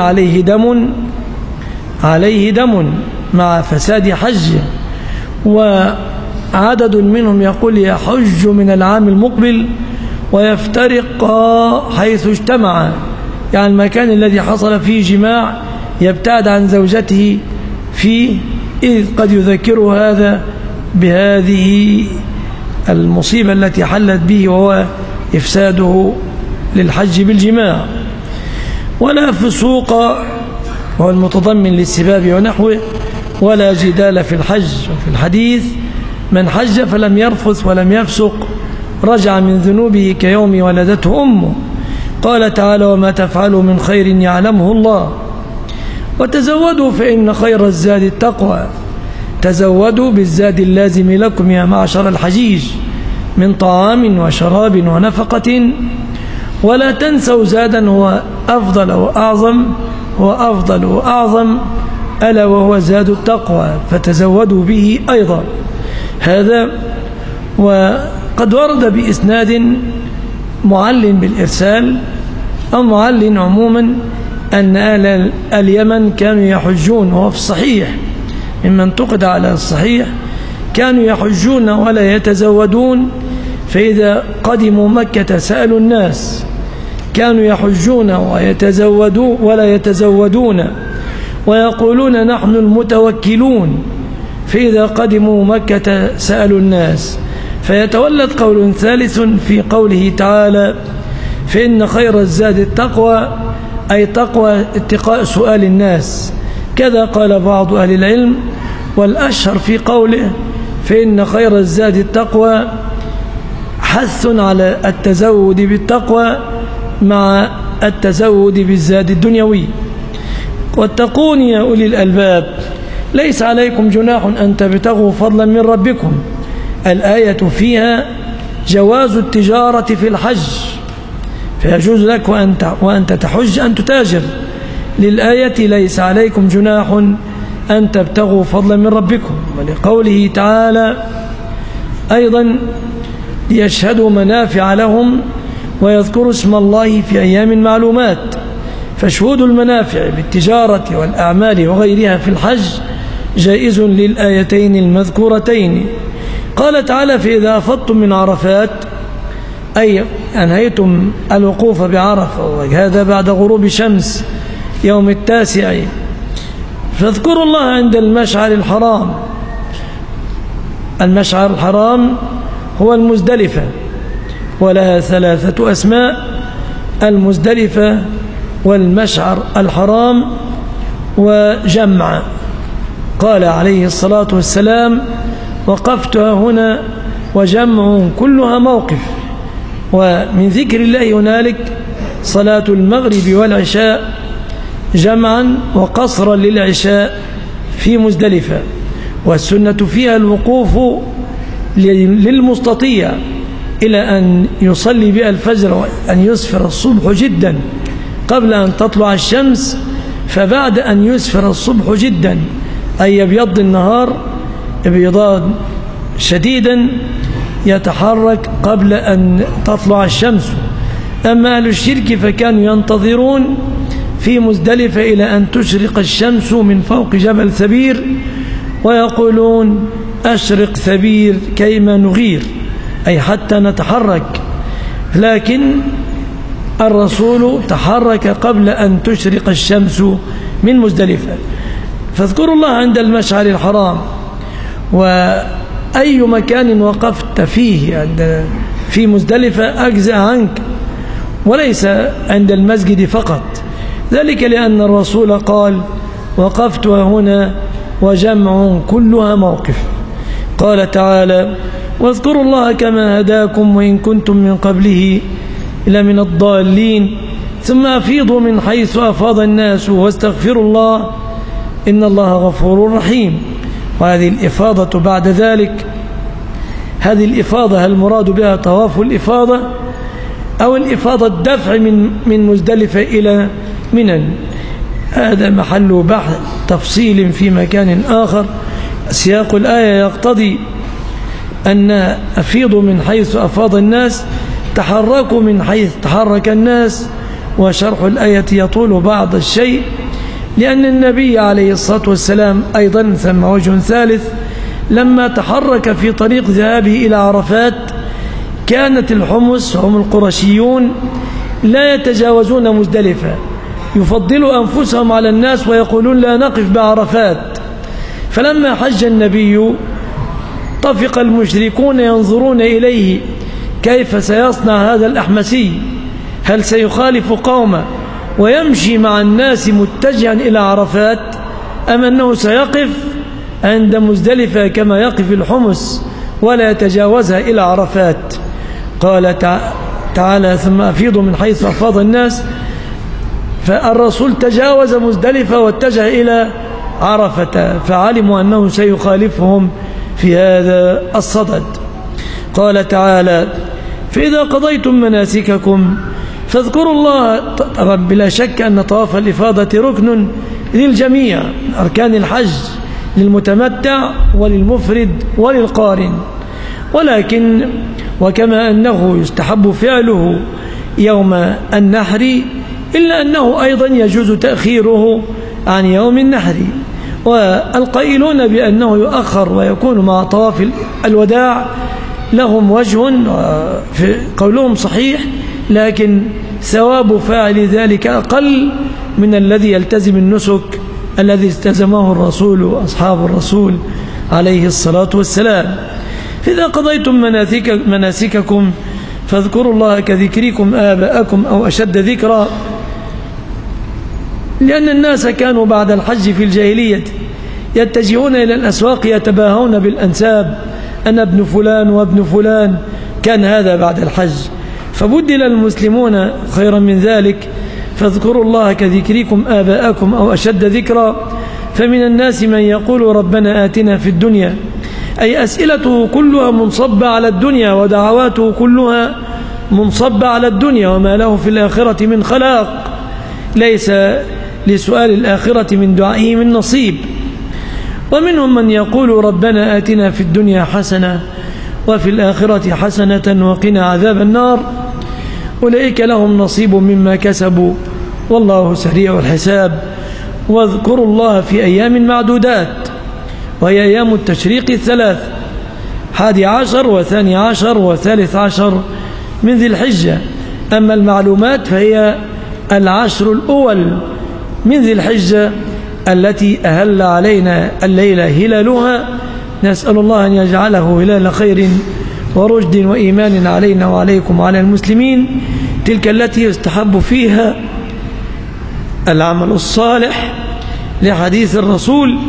Speaker 1: عليه دم مع فساد حجه، وعدد منهم يقول يحج من العام المقبل، ويفترقا حيث اجتمعا، يعني المكان الذي حصل فيه جماع يبتعد عن زوجته فيه، إذ قد يذكر هذا بهذه المصيبة التي حلت به، وهو إفساده للحج بالجماع. ولا فسوق، وهو المتضمن للسباب ونحوه، ولا جدال في الحج. وفي الحديث: من حج فلم يرفث ولم يفسق رجع من ذنوبه كيوم ولدته أمه. قال تعالى: وما تفعلوا من خير يعلمه الله. وتزودوا فإن خير الزاد التقوى. تزودوا بالزاد اللازم لكم يا معشر الحجيج من طعام وشراب ونفقة، ولا تنسوا زادا هو أفضل وأعظم ألا وهو زاد التقوى، فتزودوا به أيضا. هذا وقد ورد بإسناد معل بالإرسال أو معل عموما أن أهل اليمن كانوا يحجون، وهو في الصحيح ممن تقد على الصحيح، كانوا يحجون ولا يتزودون، فإذا قدموا مكة سألوا الناس. كانوا يحجون ولا يتزودون ويقولون نحن المتوكلون، فإذا قدموا مكة سألوا الناس. فيتولد قول ثالث في قوله تعالى: فإن خير الزاد التقوى، أي تقوى اتقاء سؤال الناس. كذا قال بعض أهل العلم. والأشهر في قوله فإن خير الزاد التقوى حث على التزود بالتقوى مع التزود بالزاد الدنيوي. واتقون يا أولي الألباب ليس عليكم جناح أن تبتغوا فضلا من ربكم. الآية فيها جواز التجارة في الحج، فيجوز لك وأنت تحج أن تتاجر. للآية ليس عليكم جناح أن تبتغوا فضلا من ربكم. ولقوله تعالى أيضا: ليشهدوا منافع لهم ويذكروا اسم الله في أيام معلومات. فشهود المنافع بالتجارة والأعمال وغيرها في الحج جائز للآيتين المذكورتين. قال تعالى: فإذا أفضتم من عرفات، أي أنهيتم الوقوف بعرفة، وهذا بعد غروب شمس يوم 9، فاذكروا الله عند المشعر الحرام. المشعر الحرام هو المزدلفة، ولها 3 أسماء: المزدلفة والمشعر الحرام وجمع. قال عليه الصلاة والسلام: وقفتها هنا وجمع كلها موقف. ومن ذكر الله هنالك صلاة المغرب والعشاء جمعا وقصرا للعشاء في مزدلفة. والسنة فيها الوقوف للمستطيع إلى أن يصلي بها الفجر وأن يسفر الصبح جدا قبل أن تطلع الشمس. فبعد أن يسفر الصبح جدا، أي يبيض النهار ابيضان شديدا، يتحرك قبل أن تطلع الشمس. أما أهل الشرك فكانوا ينتظرون في مزدلفة إلى أن تشرق الشمس من فوق جبل ثبير، ويقولون: أشرق ثبير كيما نغير، أي حتى نتحرك. لكن الرسول تحرك قبل أن تشرق الشمس من مزدلفة. فاذكروا الله عند المشعر الحرام. وأي مكان وقفت فيه في مزدلفة أجزأ عنك، وليس عند المسجد فقط، ذلك لأن الرسول قال: وقفتها هنا وجمع كلها موقف. قال تعالى: واذكروا الله كما هداكم وإن كنتم من قبله لمن الضالين ثم أفيضوا من حيث أفاض الناس واستغفروا الله إن الله غفور رحيم. وهذه الإفاضة بعد ذلك، هذه الإفاضة هل المراد بها طواف الإفاضة أو الإفاضة الدفع من مزدلفة إلى منى؟ هذا محل بحث تفصيل في مكان آخر. سياق الآية يقتضي أن أفيضوا من حيث أفاض الناس، تحركوا من حيث تحرك الناس. وشرح الآية يطول بعض الشيء، لأن النبي عليه الصلاة والسلام أيضا ثم وجه ثالث، لما تحرك في طريق ذهابه إلى عرفات كانت الحمص هم القرشيون لا يتجاوزون مزدلفة، يفضلوا أنفسهم على الناس ويقولون لا نقف بعرفات. فلما حج النبي طفق المشركون ينظرون إليه كيف سيصنع هذا الأحمسي، هل سيخالف قومه ويمشي مع الناس متجها إلى عرفات، أم أنه سيقف عند مزدلفة كما يقف الحمص ولا يتجاوزها إلى عرفات. قال تعالى ثم أفيضوا من حيث أفاض الناس، فالرسول تجاوز مزدلفة واتجه إلى عرفة، فعلموا أنه سيخالفهم في هذا الصدد. قال تعالى فإذا قضيتم مناسككم فاذكروا الله. طبعا بلا شك أن طواف الإفاضة ركن للجميع، أركان الحج للمتمتع وللمفرد وللقارن، ولكن وكما أنه يستحب فعله يوم النحر إلا أنه أيضا يجوز تأخيره عن يوم النحر. والقائلون بأنه يؤخر ويكون مع طواف الوداع لهم وجه في قولهم صحيح، لكن ثواب فاعل ذلك أقل من الذي يلتزم النسك الذي التزمه الرسول وأصحاب الرسول عليه الصلاة والسلام. فإذا قضيتم مناسككم فاذكروا الله كذكركم آباءكم أو أشد ذكرا، لأن الناس كانوا بعد الحج في الجاهلية يتجهون إلى الأسواق يتباهون بالأنساب، أنا ابن فلان وابن فلان، كان هذا بعد الحج. فبدل المسلمون خيرا من ذلك، فاذكروا الله كذكركم آباءكم أو أشد ذكرا. فمن الناس من يقول ربنا آتنا في الدنيا، أي أسئلته كلها منصبة على الدنيا ودعواته كلها منصبة على الدنيا، وما له في الآخرة من خلاق، ليس لسؤال الآخرة من دعائه من نصيب. ومنهم من يقول ربنا آتنا في الدنيا حسنة وفي الآخرة حسنة وقنا عذاب النار، أولئك لهم نصيب مما كسبوا والله سريع الحساب. واذكروا الله في أيام معدودات، وهي أيام التشريق الثلاث، 11 و12 و13 من ذي الحجة. أما المعلومات فهي 10 الأول من ذي الحجة التي أهل علينا الليلة هلالها، نسأل الله أن يجعله هلال خير ورشد وإيمان علينا وعليكم وعلى المسلمين، تلك التي يستحب فيها العمل الصالح لحديث الرسول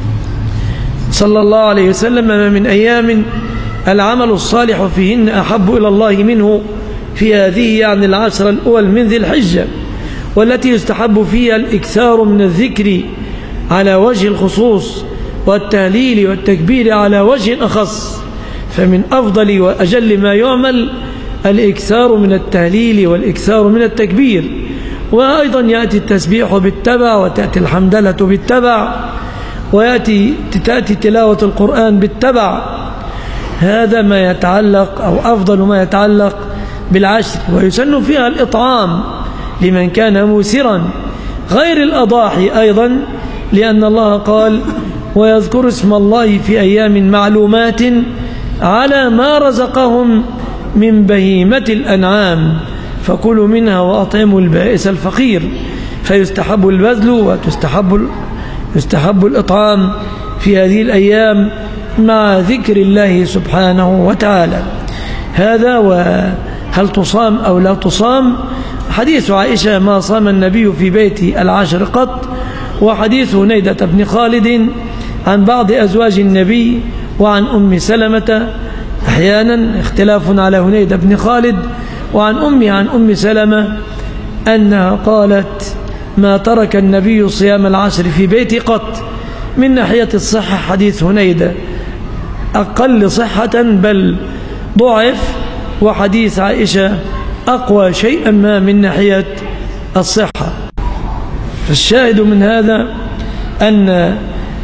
Speaker 1: صلى الله عليه وسلم: ما من أيام العمل الصالح فيهن أحب إلى الله منه في هذه، يعني 10 الأول من ذي الحجة، والتي يستحب فيها الإكثار من الذكر على وجه الخصوص والتهليل والتكبير على وجه أخص. فمن أفضل وأجل ما يعمل الإكثار من التهليل والإكثار من التكبير، وأيضا يأتي التسبيح بالتبع، وتأتي الحمدلة بالتبع، وتأتي تلاوة القرآن بالتبع. هذا ما يتعلق أو أفضل ما يتعلق بالعشر. ويسن فيها الإطعام لمن كان موسرا غير الأضاحي أيضا، لأن الله قال: ويذكر اسم الله في أيام معلومات على ما رزقهم من بهيمة الأنعام فكلوا منها وأطعموا البائس الفقير. فيستحب البذل ويستحب الإطعام في هذه الأيام مع ذكر الله سبحانه وتعالى. هذا. وهل تصام أو لا تصام؟ حديث عائشة: ما صام النبي في بيت 10 قط. وحديث هنيدة بن خالد عن بعض أزواج النبي وعن أم سلمة، أحيانا اختلاف على هنيدة بن خالد، وعن أم سلمة أنها قالت: ما ترك النبي صيام 10 في بيتي قط. من ناحية الصحة حديث هنيدة أقل صحة بل ضعف، وحديث عائشة أقوى شيئا ما من ناحية الصحة. فالشاهد من هذا أن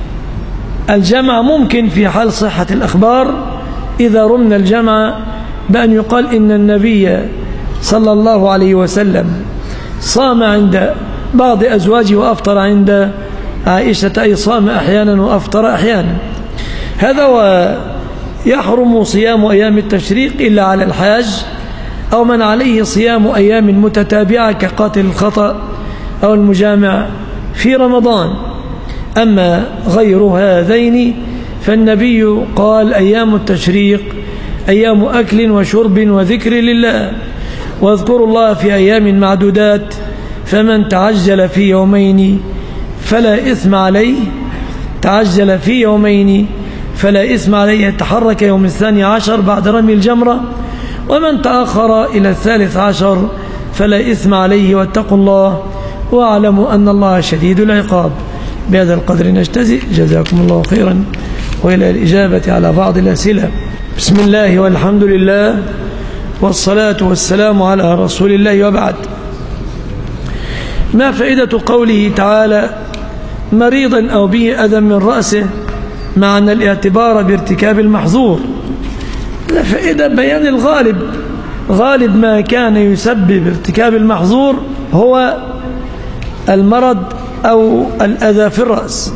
Speaker 1: الجمع ممكن في حال صحة الأخبار، إذا رمنا الجمع بأن يقال إن النبي صلى الله عليه وسلم صام عند بعض أزواجه وأفطر عند عائشة، أي صام أحيانا وأفطر أحيانا. هذا. يحرم صيام أيام التشريق إلا على الحاج أو من عليه صيام أيام متتابعة كقاتل الخطأ أو المجامع في رمضان. أما غير هذين فالنبي قال أيام التشريق أيام أكل وشرب وذكر لله، واذكروا الله في أيام معدودات، فمن تعجل في يومين فلا إثم عليه، تعجل في يومين فلا إثم عليه، يتحرك يوم 12 بعد رمي الجمرة، ومن تأخر إلى 13 فلا إثم عليه، واتقوا الله واعلموا أن الله شديد العقاب. بهذا القدر نجتزئ، جزاكم الله خيرا، وإلى الإجابة على بعض الأسئلة. بسم الله والحمد لله والصلاة والسلام على رسول الله، وبعد. ما فائدة قوله تعالى مريضا أو به أذى من رأسه مع أن الاعتبار بارتكاب المحظور؟ لا فائدة بيان الغالب. غالب ما كان يسبب ارتكاب المحظور هو المرض أو الأذى في الرأس.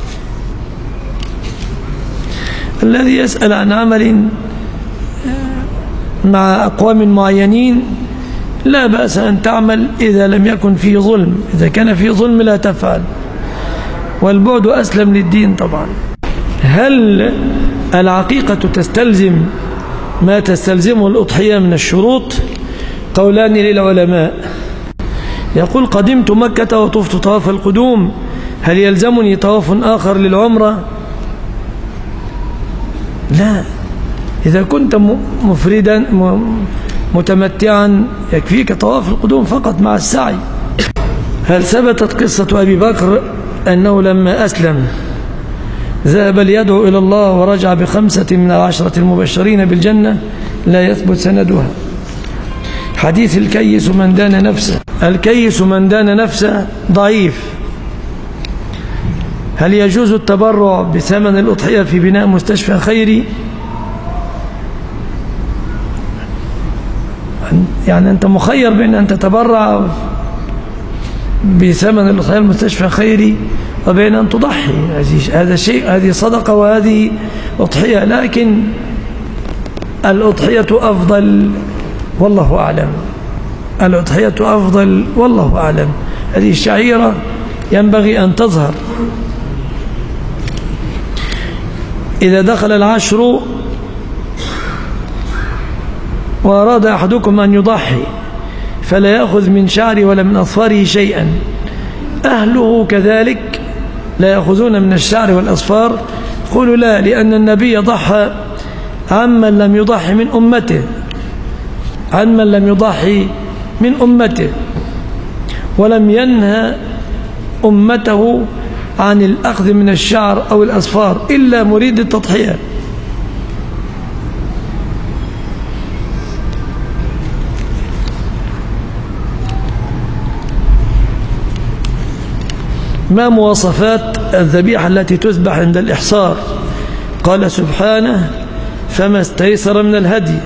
Speaker 1: الذي يسأل عن عمل مع أقوام معينين لا بأس أن تعمل إذا لم يكن فيه ظلم، إذا كان فيه ظلم لا تفعل، والبعد أسلم للدين طبعا. هل العقيقة تستلزم ما تستلزمه الأضحية من الشروط؟ قولان للعلماء. يقول قدمت مكة وطفت طواف القدوم، هل يلزمني طواف آخر للعمرة؟ لا، إذا كنت مفردا متمتعا يكفيك طواف القدوم فقط مع السعي. هل ثبتت قصة أبي بكر أنه لما أسلم ذهب ليدعو إلى الله ورجع ب5 من 10 المبشرين بالجنة؟ لا يثبت سندها. حديث الكيس من دان نفسه، الكيس من دان نفسه ضعيف. هل يجوز التبرع بثمن الأضحية في بناء مستشفى خيري؟ يعني أنت مخير بأن أن تتبرع بثمن الأضحية المستشفى خيري وبين أن تضحي. هذا شيء، هذه صدقة وهذه أضحية، لكن الأضحية أفضل والله أعلم. الأضحية أفضل والله أعلم. هذه الشعيرة ينبغي أن تظهر. إذا دخل العشر وأراد أحدكم أن يضحي فلا يأخذ من شعره ولا من أظفاره شيئا، أهله كذلك لا يأخذون من الشعر والأظفار؟ قولوا لا، لأن النبي ضحى عمن لم يضحي من أمته، عمن لم يضحي من أمته، ولم ينهى أمته عن الأخذ من الشعر أو الأظفار إلا مريد التضحية. ما مواصفات الذبيحة التي تذبح عند الإحصار؟ قال سبحانه فما استيسر من الهدي.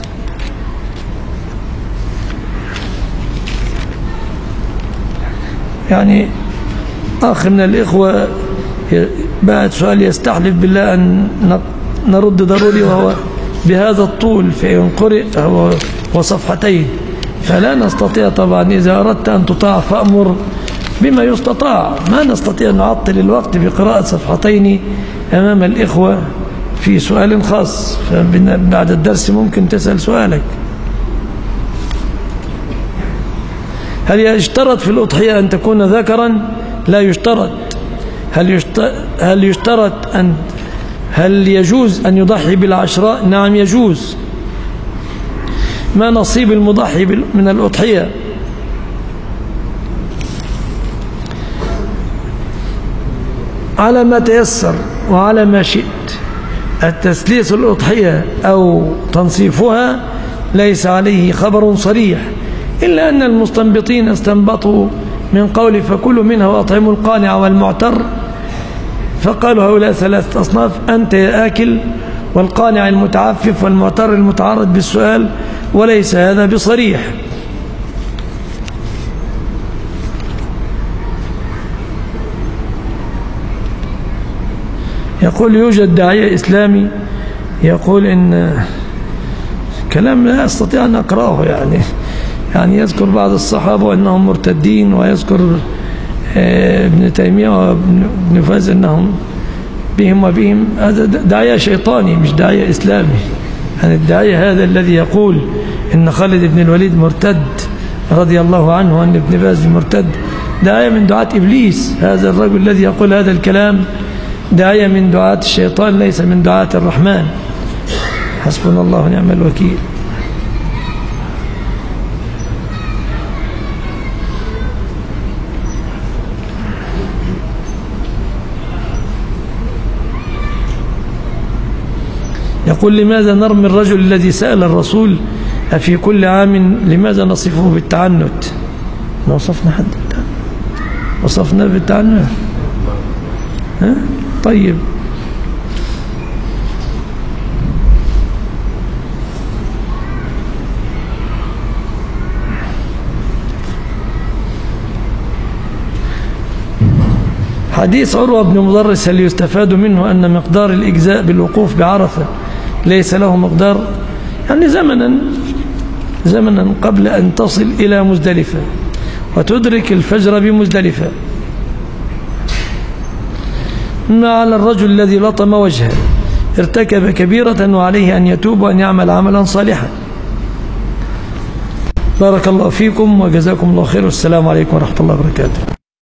Speaker 1: يعني أخ من الإخوة بعد سؤال يستحلف بالله أن نرد ضروري، وهو بهذا الطول فإن قرئ هو صفحتين، فلا نستطيع طبعا. إذا أردت أن تطاع فأمر بما يستطاع، ما نستطيع أن نعطل الوقت بقراءة صفحتين أمام الإخوة في سؤال خاص، فبعد الدرس ممكن تسأل سؤالك. هل يشترط في الأضحية أن تكون ذكرا؟ لا يشترط. هل يشترط هل يجوز أن يضحي بالعشراء؟ نعم يجوز. ما نصيب المضحي من الأضحية؟ على ما تيسر وعلى ما شئت. التثليث الأضحية أو تنصيفها ليس عليه خبر صريح، إلا أن المستنبطين استنبطوا من قول فكلوا منها وأطعموا القانع والمعتر، فقالوا هؤلاء 3 أصناف: أنت يا آكل، والقانع المتعفف، والمعتر المتعرض بالسؤال، وليس هذا بصريح. يقول يوجد داعية إسلامي يقول إن كلام لا أستطيع أن أقرأه، يعني يذكر بعض الصحابة أنهم مرتدين، ويذكر ابن تيمية وابن فاز أنهم بهم وبهم. هذا داعية شيطاني مش داعية إسلامي. يعني الداعية هذا الذي يقول إن خالد بن الوليد مرتد رضي الله عنه، وأن ابن باز مرتد، داعية من دعاة إبليس. هذا الرجل الذي يقول هذا الكلام داعية من دعاة الشيطان، ليس من دعاة الرحمن. حسبنا الله ونعم الوكيل. يقول لماذا نرمي الرجل الذي سأل الرسول أفي كل عام لماذا نصفه بالتعنت؟ وصفنا حد بالتعنت؟ وصفنا بالتعنت؟ ها؟ طيب، حديث عروة بن مضرس هل يستفاد منه أن مقدار الإجزاء بالوقوف بعرفة ليس له مقدار؟ يعني زمنا قبل أن تصل إلى مزدلفة وتدرك الفجر بمزدلفة، ما على الرجل الذي لطم وجهه ارتكب كبيرة وعليه أن يتوب وأن يعمل عملا صالحا. بارك الله فيكم وجزاكم الله خير، والسلام عليكم ورحمة الله وبركاته.